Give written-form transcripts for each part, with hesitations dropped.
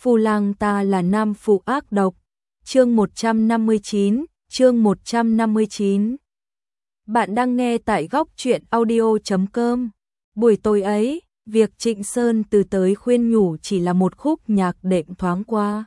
Phu lang ta là nam phụ ác độc. Chương 159. Bạn đang nghe tại góc truyện audio.com. Buổi tối ấy, việc Trịnh Sơn từ tới khuyên nhủ chỉ là một khúc nhạc đệm thoáng qua.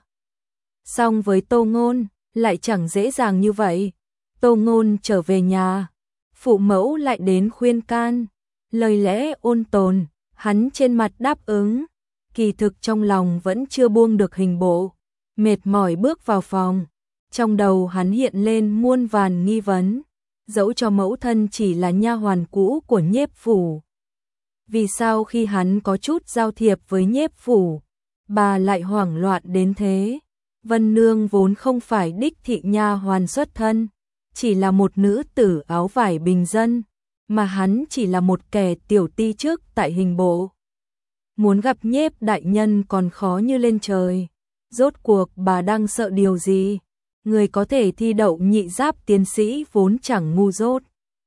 Song với Tô Ngôn, lại chẳng dễ dàng như vậy. Tô Ngôn trở về nhà, phụ mẫu lại đến khuyên can, lời lẽ ôn tồn, hắn trên mặt đáp ứng, kỳ thực trong lòng vẫn chưa buông được hình bộ, mệt mỏi bước vào phòng, trong đầu hắn hiện lên muôn vàn nghi vấn, dẫu cho mẫu thân chỉ là nha hoàn cũ của Nhiếp phủ. Vì sao khi hắn có chút giao thiệp với Nhiếp phủ, bà lại hoảng loạn đến thế? Vân Nương vốn không phải đích thị nha hoàn xuất thân, chỉ là một nữ tử áo vải bình dân, mà hắn chỉ là một kẻ tiểu ti chức tại hình bộ. Muốn gặp Nhiếp đại nhân còn khó như lên trời. Rốt cuộc bà đang sợ điều gì? Người có thể thi đậu nhị giáp tiến sĩ vốn chẳng ngu dốt.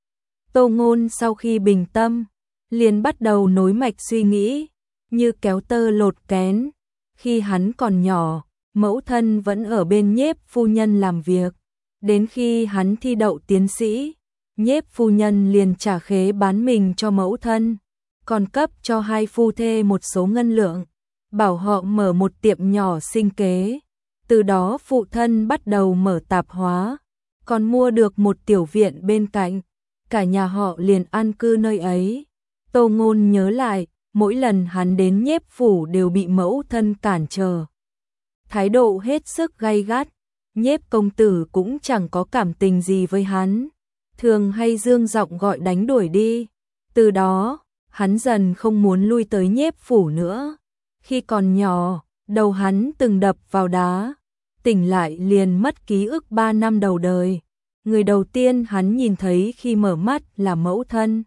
Tô Ngôn sau khi bình tâm, liền bắt đầu nối mạch suy nghĩ, như kéo tơ lột kén. Khi hắn còn nhỏ, mẫu thân vẫn ở bên Nhiếp phu nhân làm việc. Đến khi hắn thi đậu tiến sĩ, Nhiếp phu nhân liền trả khế bán mình cho mẫu thân, còn cấp cho hai phu thê một số ngân lượng, bảo họ mở một tiệm nhỏ sinh kế. Từ đó phụ thân bắt đầu mở tạp hóa, còn mua được một tiểu viện bên cạnh, cả nhà họ liền an cư nơi ấy. Tô Ngôn nhớ lại, mỗi lần hắn đến Nhiếp phủ đều bị mẫu thân cản trở. Thái độ hết sức gay gắt, Nhiếp công tử cũng chẳng có cảm tình gì với hắn, thường hay dương giọng gọi đánh đuổi đi. Từ đó, hắn dần không muốn lui tới Nhiếp phủ nữa. Khi còn nhỏ, đầu hắn từng đập vào đá, tỉnh lại liền mất ký ức 3 năm đầu đời. Người đầu tiên hắn nhìn thấy khi mở mắt là mẫu thân.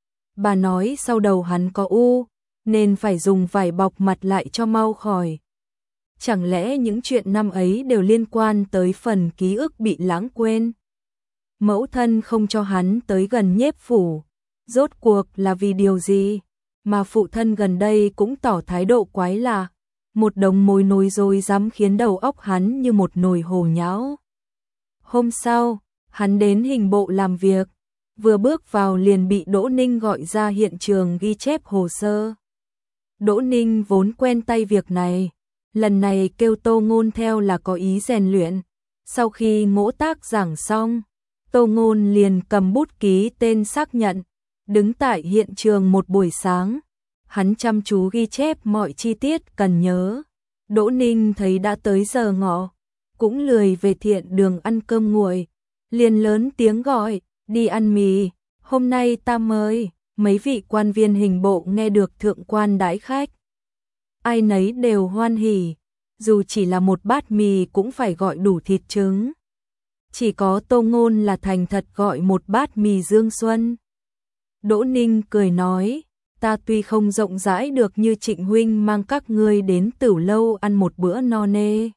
Bà nói sau đầu hắn có u, nên phải dùng vải bọc mặt lại cho mau khỏi. Chẳng lẽ những chuyện năm ấy đều liên quan tới phần ký ức bị lãng quên? Mẫu thân không cho hắn tới gần Nhiếp phủ, rốt cuộc là vì điều gì? Mà phụ thân gần đây cũng tỏ thái độ quái lạ, một đống mối nối rồi dám khiến đầu óc hắn như một nồi hồ nhão. Hôm sau, hắn đến hình bộ làm việc, vừa bước vào liền bị Đỗ Ninh gọi ra hiện trường ghi chép hồ sơ. Đỗ Ninh vốn quen tay việc này, lần này kêu Tô Ngôn theo là có ý rèn luyện. Sau khi ngỗ tác giảng xong, Tô Ngôn liền cầm bút ký tên xác nhận, đứng tại hiện trường một buổi sáng. Hắn chăm chú ghi chép mọi chi tiết cần nhớ. Đỗ Ninh thấy đã tới giờ ngọ, cũng lười về thiện đường ăn cơm nguội, liền lớn tiếng gọi, đi ăn mì, hôm nay ta mời. Mấy vị quan viên hình bộ nghe được thượng quan đãi khách, ai nấy đều hoan hỉ, dù chỉ là một bát mì cũng phải gọi đủ thịt trứng. Chỉ có Tô Ngôn là thành thật gọi một bát mì Dương Xuân. Đỗ Ninh cười nói, ta tuy không rộng rãi được như Trịnh huynh mang các ngươi đến Tửu lâu ăn một bữa no nê,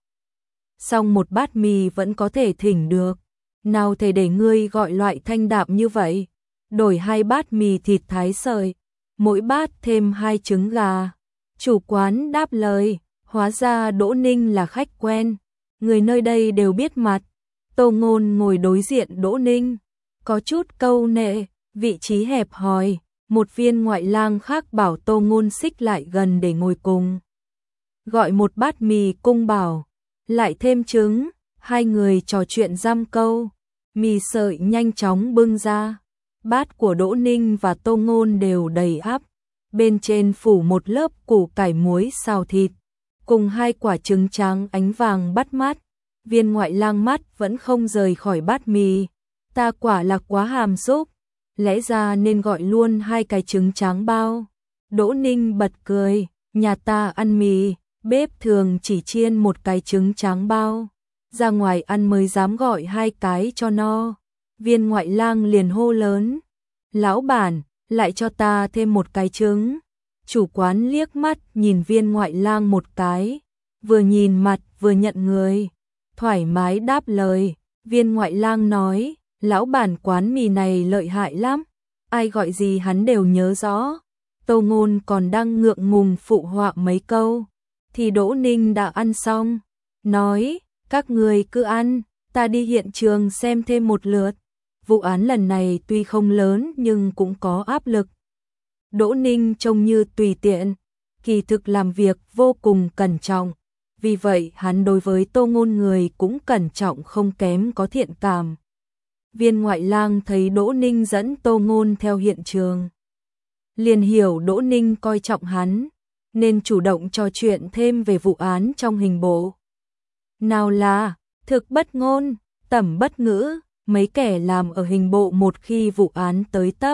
song một bát mì vẫn có thể thỉnh được, nào thể để ngươi gọi loại thanh đạm như vậy. Đổi 2 bát mì thịt thái sợi, mỗi bát thêm 2 trứng gà. Chủ quán đáp lời, hóa ra Đỗ Ninh là khách quen, người nơi đây đều biết mặt. Tô Ngôn ngồi đối diện Đỗ Ninh, có chút câu nệ, vị trí hẹp hòi. Một viên ngoại lang khác bảo Tô Ngôn xích lại gần để ngồi cùng. Gọi một bát mì cung bảo, lại thêm trứng. Hai người trò chuyện dăm câu, mì sợi nhanh chóng bưng ra. Bát của Đỗ Ninh và Tô Ngôn đều đầy ắp, bên trên phủ một lớp củ cải muối xào thịt, cùng 2 quả trứng trắng ánh vàng bắt mắt. Viên ngoại lang mắt vẫn không rời khỏi bát mì, ta quả là quá hàm xúc, lẽ ra nên gọi luôn 2 cái trứng trắng bao. Đỗ Ninh bật cười, nhà ta ăn mì, bếp thường chỉ chiên 1 cái trứng trắng bao, ra ngoài ăn mới dám gọi 2 cái cho no. Viên ngoại lang liền hô lớn, lão bản, lại cho ta thêm 1 cái trứng. Chủ quán liếc mắt nhìn viên ngoại lang một cái, vừa nhìn mặt vừa nhận người, thoải mái đáp lời. Viên ngoại lang nói, lão bản quán mì này lợi hại lắm, ai gọi gì hắn đều nhớ rõ. Tô Ngôn còn đang ngượng ngùng phụ họa mấy câu, thì Đỗ Ninh đã ăn xong, nói, các người cứ ăn, ta đi hiện trường xem thêm một lượt. Vụ án lần này tuy không lớn nhưng cũng có áp lực. Đỗ Ninh trông như tùy tiện, kỳ thực làm việc vô cùng cẩn trọng, vì vậy hắn đối với Tô Ngôn người cũng cẩn trọng không kém có thiện cảm. Viên ngoại lang thấy Đỗ Ninh dẫn Tô Ngôn theo hiện trường, liền hiểu Đỗ Ninh coi trọng hắn, nên chủ động trò chuyện thêm về vụ án trong hình bộ. Nào là, thực bất ngôn, tẩm bất ngữ, mấy kẻ làm ở hình bộ một khi vụ án tới tấp.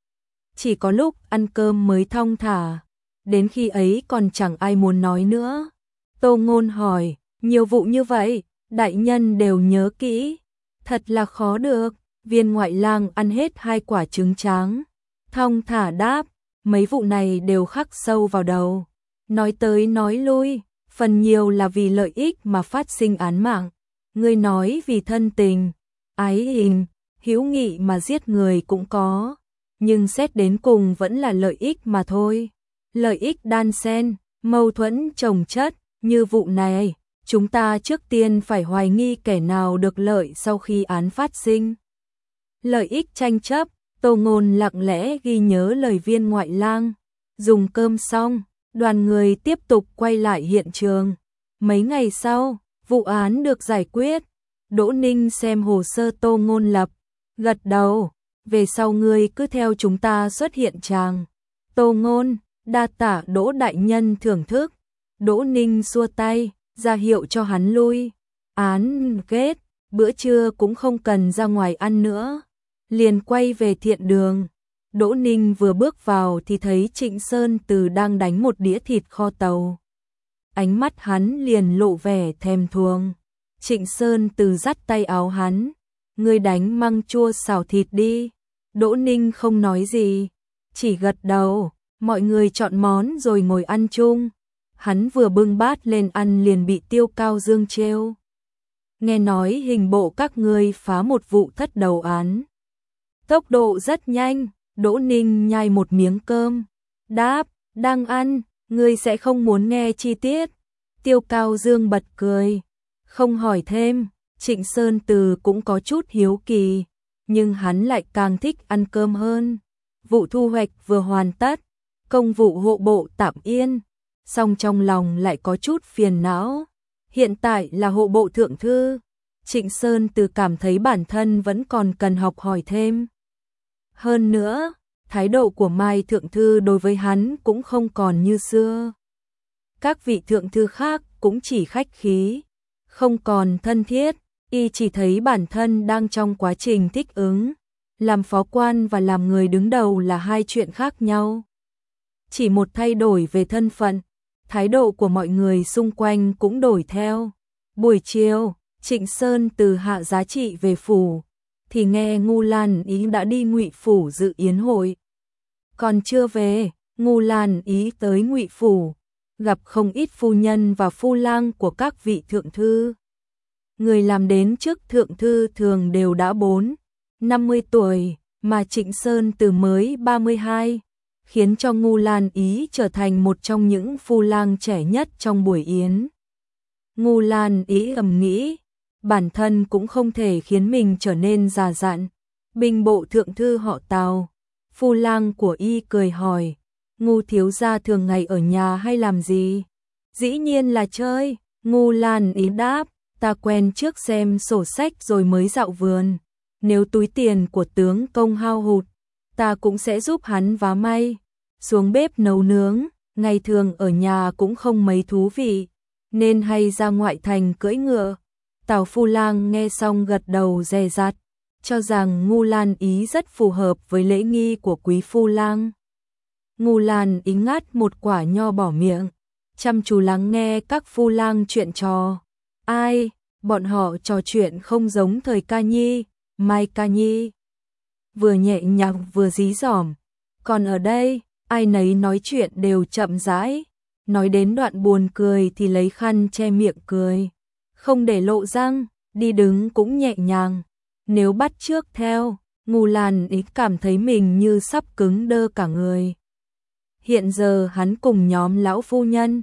Chỉ có lúc ăn cơm mới thong thả, đến khi ấy còn chẳng ai muốn nói nữa. Tô Ngôn hỏi, nhiều vụ như vậy, đại nhân đều nhớ kỹ, thật là khó được. Viên ngoại lang ăn hết 2 quả trứng tráng, thong thả đáp, mấy vụ này đều khắc sâu vào đầu. Nói tới nói lui, phần nhiều là vì lợi ích mà phát sinh án mạng. Ngươi nói vì thân tình, ái hình, hữu nghị mà giết người cũng có, nhưng xét đến cùng vẫn là lợi ích mà thôi. Lợi ích đan xen, mâu thuẫn chồng chất, như vụ này, chúng ta trước tiên phải hoài nghi kẻ nào được lợi sau khi án phát sinh. Lợi ích tranh chấp, Tô Ngôn lặng lẽ ghi nhớ lời viên ngoại lang. Dùng cơm xong, đoàn người tiếp tục quay lại hiện trường. Mấy ngày sau, vụ án được giải quyết. Đỗ Ninh xem hồ sơ Tô Ngôn lập, gật đầu, về sau ngươi cứ theo chúng ta xuất hiện tràng. Tô Ngôn, đa tạ Đỗ đại nhân thưởng thức. Đỗ Ninh xua tay, ra hiệu cho hắn lui. Án kết, bữa trưa cũng không cần ra ngoài ăn nữa, liền quay về thiện đường. Đỗ Ninh vừa bước vào thì thấy Trịnh Sơn Từ đang đánh một đĩa thịt kho tàu. Ánh mắt hắn liền lộ vẻ thèm thuồng. Trịnh Sơn Từ dắt tay áo hắn, ngươi đánh măng chua xào thịt đi. Đỗ Ninh không nói gì, chỉ gật đầu. Mọi người chọn món rồi ngồi ăn chung. Hắn vừa bưng bát lên ăn liền bị Tiêu Cao Dương trêu. Nghe nói hình bộ các ngươi phá một vụ thất đầu án. Tốc độ rất nhanh. Đỗ Ninh nhai một miếng cơm, đáp, đang ăn, ngươi sẽ không muốn nghe chi tiết. Tiêu Cao Dương bật cười, không hỏi thêm. Trịnh Sơn Từ cũng có chút hiếu kỳ, nhưng hắn lại càng thích ăn cơm hơn. Vụ thu hoạch vừa hoàn tất, công vụ hộ bộ tạm yên, song trong lòng lại có chút phiền não. Hiện tại là hộ bộ thượng thư, Trịnh Sơn Từ cảm thấy bản thân vẫn còn cần học hỏi thêm. Hơn nữa, thái độ của Mai thượng thư đối với hắn cũng không còn như xưa. Các vị thượng thư khác cũng chỉ khách khí, không còn thân thiết, y chỉ thấy bản thân đang trong quá trình thích ứng. Làm phó quan và làm người đứng đầu là hai chuyện khác nhau. Chỉ một thay đổi về thân phận, thái độ của mọi người xung quanh cũng đổi theo. Buổi chiều, Trịnh Sơn Từ hạ giá trị về phủ, thì nghe Ngu Lan Ý đã đi Ngụy phủ dự yến hội. Còn chưa về, Ngu Lan Ý tới Ngụy phủ, gặp không ít phu nhân và phu lang của các vị thượng thư. Người làm đến trước thượng thư thường đều đã 50 tuổi, mà Trịnh Sơn Từ mới 32, khiến cho Ngu Lan Ý trở thành một trong những phu lang trẻ nhất trong buổi yến. Ngu Lan Ý ầm nghĩ, bản thân cũng không thể khiến mình trở nên già dặn. Binh bộ thượng thư họ Tào, phu lang của y cười hỏi, Ngu thiếu gia thường ngày ở nhà hay làm gì? Dĩ nhiên là chơi. Ngu Lan Ý đáp, ta quen trước xem sổ sách rồi mới dạo vườn. Nếu túi tiền của tướng công hao hụt, ta cũng sẽ giúp hắn vá may, xuống bếp nấu nướng. Ngày thường ở nhà cũng không mấy thú vị, nên hay ra ngoại thành cưỡi ngựa. Tào phu lang nghe xong gật đầu dè dặt, cho rằng Ngu Lan Ý rất phù hợp với lễ nghi của quý phu lang. Ngu Lan Ý ngắt một quả nho bỏ miệng, chăm chú lắng nghe các phu lang chuyện trò. Ai, bọn họ trò chuyện không giống thời Ca Nhi, Mai Ca Nhi. Vừa nhẹ nhàng vừa dí dỏm, còn ở đây, ai nấy nói chuyện đều chậm rãi, nói đến đoạn buồn cười thì lấy khăn che miệng cười, không để lộ răng, đi đứng cũng nhẹ nhàng. Nếu bắt chước theo, Ngu Lan Ý cảm thấy mình như sắp cứng đơ cả người. Hiện giờ hắn cùng nhóm lão phu nhân,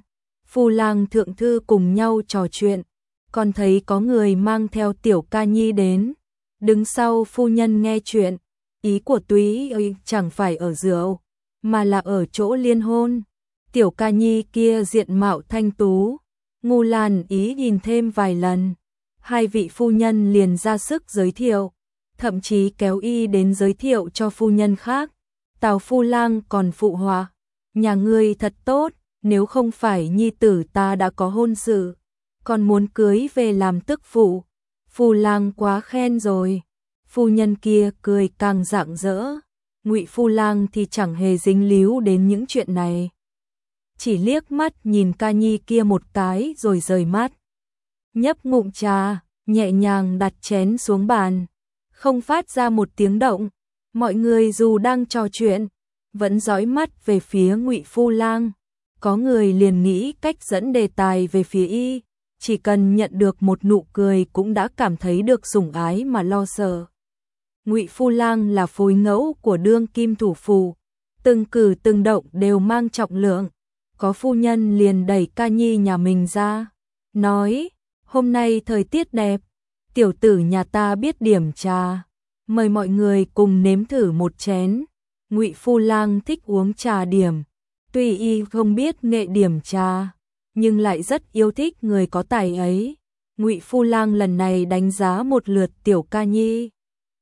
Phu Lang thượng thư cùng nhau trò chuyện, còn thấy có người mang theo Tiểu Ca Nhi đến. Đứng sau phu nhân nghe chuyện, ý của Túy ấy chẳng phải ở rượu, mà là ở chỗ liên hôn. Tiểu Ca Nhi kia diện mạo thanh tú, Ngô Lan Ý nhìn thêm vài lần, hai vị phu nhân liền ra sức giới thiệu, thậm chí kéo y đến giới thiệu cho phu nhân khác. Tào Phu Lang còn phụ họa, nhà ngươi thật tốt, nếu không phải nhi tử ta đã có hôn sự, còn muốn cưới về làm tức phụ. Phu Lang quá khen rồi. Phu nhân kia cười càng rạng rỡ. Ngụy Phu Lang thì chẳng hề dính líu đến những chuyện này, chỉ liếc mắt nhìn Ca Nhi kia một cái rồi rời mắt. Nhấp ngụm trà, nhẹ nhàng đặt chén xuống bàn, không phát ra một tiếng động. Mọi người dù đang trò chuyện, vẫn dõi mắt về phía Ngụy Phu Lang. Có người liền nghĩ cách dẫn đề tài về phía y, chỉ cần nhận được một nụ cười cũng đã cảm thấy được sủng ái mà lo sợ. Ngụy Phu Lang là phối ngẫu của đương kim thủ phủ, từng cử từng động đều mang trọng lượng. Có phu nhân liền đẩy Ca Nhi nhà mình ra, nói: "Hôm nay thời tiết đẹp, tiểu tử nhà ta biết điểm trà, mời mọi người cùng nếm thử một chén." Ngụy Phu Lang thích uống trà điểm, tuy y không biết nghệ điểm trà, nhưng lại rất yêu thích người có tài ấy. Ngụy Phu Lang lần này đánh giá một lượt Tiểu Ca Nhi,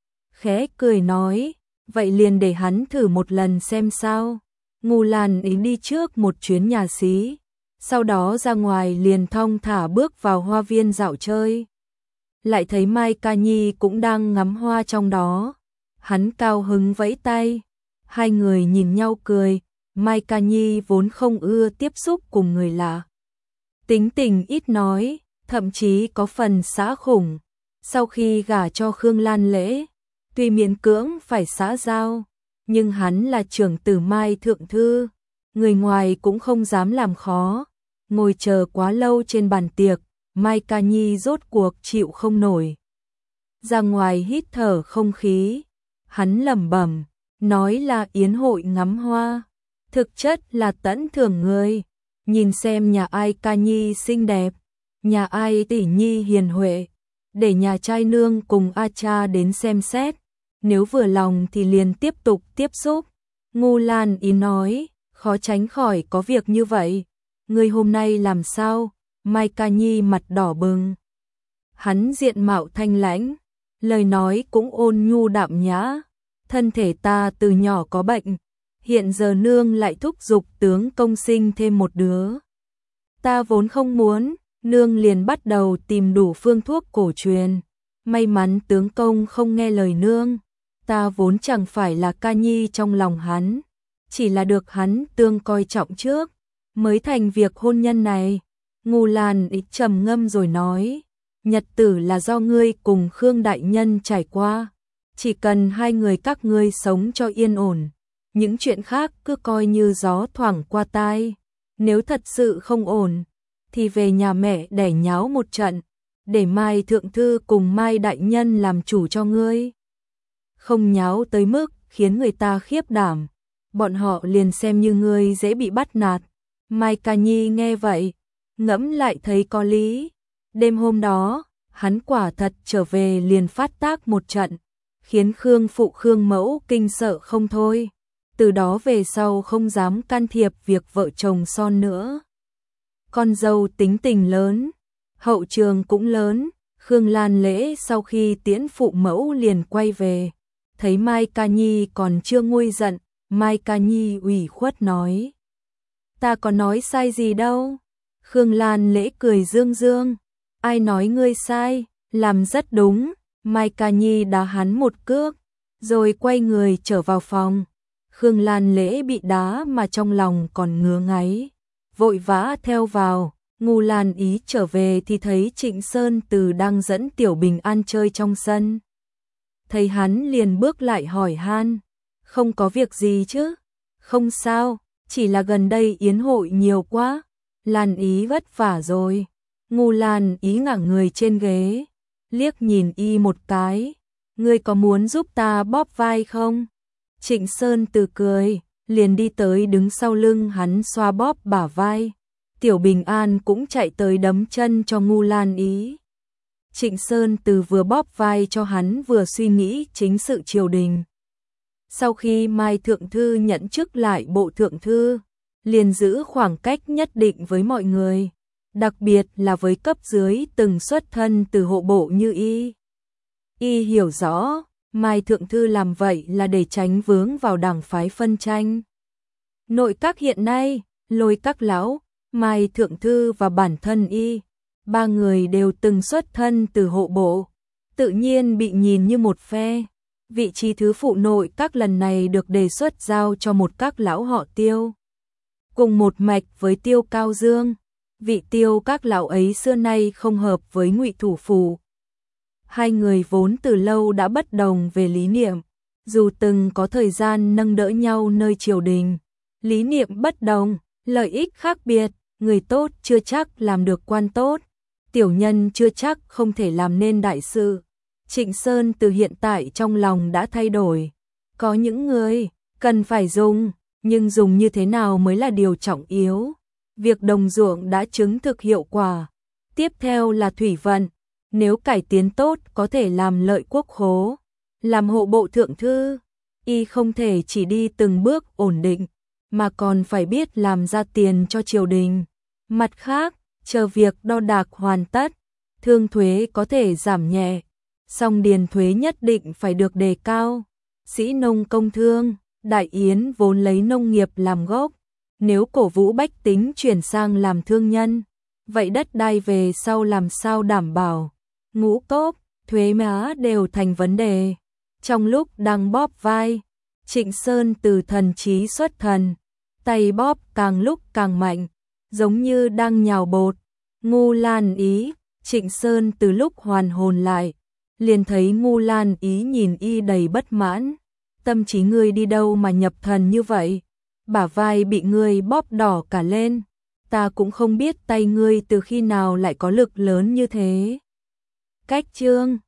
khẽ cười nói: "Vậy liền để hắn thử một lần xem sao." Ngô Lan Ý đi trước một chuyến nhà xí, sau đó ra ngoài liền thong thả bước vào hoa viên dạo chơi. Lại thấy Mai Ca Nhi cũng đang ngắm hoa trong đó. Hắn cao hứng vẫy tay, hai người nhìn nhau cười. Mai Ca Nhi vốn không ưa tiếp xúc cùng người lạ, tính tình ít nói, thậm chí có phần xã khủng. Sau khi gả cho Khương Lan Lễ, tuy miễn cưỡng phải xã giao, nhưng hắn là trưởng tử Mai thượng thư, người ngoài cũng không dám làm khó. Ngồi chờ quá lâu trên bàn tiệc, Mai Ca Nhi rốt cuộc chịu không nổi, ra ngoài hít thở không khí. Hắn lẩm bẩm, nói là yến hội ngắm hoa, thực chất là tẫn thưởng người, nhìn xem nhà ai Ca Nhi xinh đẹp, nhà ai tỷ nhi hiền huệ, để nhà trai nương cùng A Cha đến xem xét, nếu vừa lòng thì liền tiếp tục tiếp xúc. Ngô Lan Ý nói, khó tránh khỏi có việc như vậy. Ngươi hôm nay làm sao? Mai Ca Nhi mặt đỏ bừng. Hắn diện mạo thanh lãnh, lời nói cũng ôn nhu đạm nhã. Thân thể ta từ nhỏ có bệnh, hiện giờ nương lại thúc giục tướng công sinh thêm một đứa. Ta vốn không muốn, nương liền bắt đầu tìm đủ phương thuốc cổ truyền. May mắn tướng công không nghe lời nương. Ta vốn chẳng phải là Ca Nhi trong lòng hắn, chỉ là được hắn tương coi trọng trước, mới thành việc hôn nhân này. Ngô Lan Ý trầm ngâm rồi nói, nhật tử là do ngươi cùng Khương đại nhân trải qua, chỉ cần hai người các ngươi sống cho yên ổn, những chuyện khác cứ coi như gió thoảng qua tai. Nếu thật sự không ổn, thì về nhà mẹ đẻ nháo một trận, để Mai thượng thư cùng Mai đại nhân làm chủ cho ngươi. Không nháo tới mức khiến người ta khiếp đảm, bọn họ liền xem như ngươi dễ bị bắt nạt. Mai Ca Nhi nghe vậy, ngẫm lại thấy có lý. Đêm hôm đó, hắn quả thật trở về liền phát tác một trận, khiến Khương phụ Khương mẫu kinh sợ không thôi. Từ đó về sau không dám can thiệp việc vợ chồng son nữa. Con dâu tính tình lớn, hậu trường cũng lớn. Khương Lan Lễ sau khi tiễn phụ mẫu liền quay về, thấy Mai Ca Nhi còn chưa nguôi giận. Mai Ca Nhi ủy khuất nói, ta có nói sai gì đâu. Khương Lan Lễ cười dương dương, ai nói ngươi sai, làm rất đúng. Mai Ca Nhi đá hắn một cước, rồi quay người trở vào phòng. Khương Lan Lễ bị đá mà trong lòng còn ngứa ngáy, vội vã theo vào. Ngô Lan Ý trở về thì thấy Trịnh Sơn Từ đang dẫn Tiểu Bình An chơi trong sân. Thấy hắn liền bước lại hỏi han, không có việc gì chứ? Không sao, chỉ là gần đây yến hội nhiều quá, Lan Ý vất vả rồi. Ngô Lan Ý ngả người trên ghế, liếc nhìn y một cái, ngươi có muốn giúp ta bóp vai không? Trịnh Sơn Từ cười, liền đi tới đứng sau lưng hắn xoa bóp bả vai. Tiểu Bình An cũng chạy tới đấm chân cho Ngu Lan Ý. Trịnh Sơn Từ vừa bóp vai cho hắn vừa suy nghĩ chính sự triều đình. Sau khi Mai Thượng Thư nhận chức lại bộ thượng thư, liền giữ khoảng cách nhất định với mọi người, đặc biệt là với cấp dưới từng xuất thân từ hộ bộ như y. Y hiểu rõ, Mai Thượng Thư làm vậy là để tránh vướng vào đảng phái phân tranh. Nội các hiện nay, Lôi Các Lão, Mai Thượng Thư và bản thân y, ba người đều từng xuất thân từ hộ bộ, tự nhiên bị nhìn như một phe. Vị trí thứ phụ nội các lần này được đề xuất giao cho một các lão họ Tiêu, cùng một mạch với Tiêu Cao Dương. Vị Tiêu các lão ấy xưa nay không hợp với Ngụy thủ phủ. Hai người vốn từ lâu đã bất đồng về lý niệm, dù từng có thời gian nâng đỡ nhau nơi triều đình, lý niệm bất đồng, lợi ích khác biệt, người tốt chưa chắc làm được quan tốt, tiểu nhân chưa chắc không thể làm nên đại sự. Trịnh Sơn Từ hiện tại trong lòng đã thay đổi, có những người cần phải dùng, nhưng dùng như thế nào mới là điều trọng yếu. Việc đồng ruộng đã chứng thực hiệu quả, tiếp theo là thủy vận, nếu cải tiến tốt có thể làm lợi quốc khố. Làm hộ bộ thượng thư, y không thể chỉ đi từng bước ổn định, mà còn phải biết làm ra tiền cho triều đình. Mặt khác, chờ việc đo đạc hoàn tất, thương thuế có thể giảm nhẹ, song điền thuế nhất định phải được đề cao. Sĩ nông công thương, đại yến vốn lấy nông nghiệp làm gốc, nếu cổ vũ bách tính chuyển sang làm thương nhân, vậy đất đai về sau làm sao đảm bảo. Ngũ cốc, thuế má đều thành vấn đề. Trong lúc đang bóp vai, Trịnh Sơn Từ thần trí xuất thần, tay bóp càng lúc càng mạnh, giống như đang nhào bột. Ngu Lan Ý, Trịnh Sơn Từ lúc hoàn hồn lại, liền thấy Ngu Lan Ý nhìn y đầy bất mãn. Tâm trí ngươi đi đâu mà nhập thần như vậy? Bả vai bị ngươi bóp đỏ cả lên, ta cũng không biết tay ngươi từ khi nào lại có lực lớn như thế. Cách chương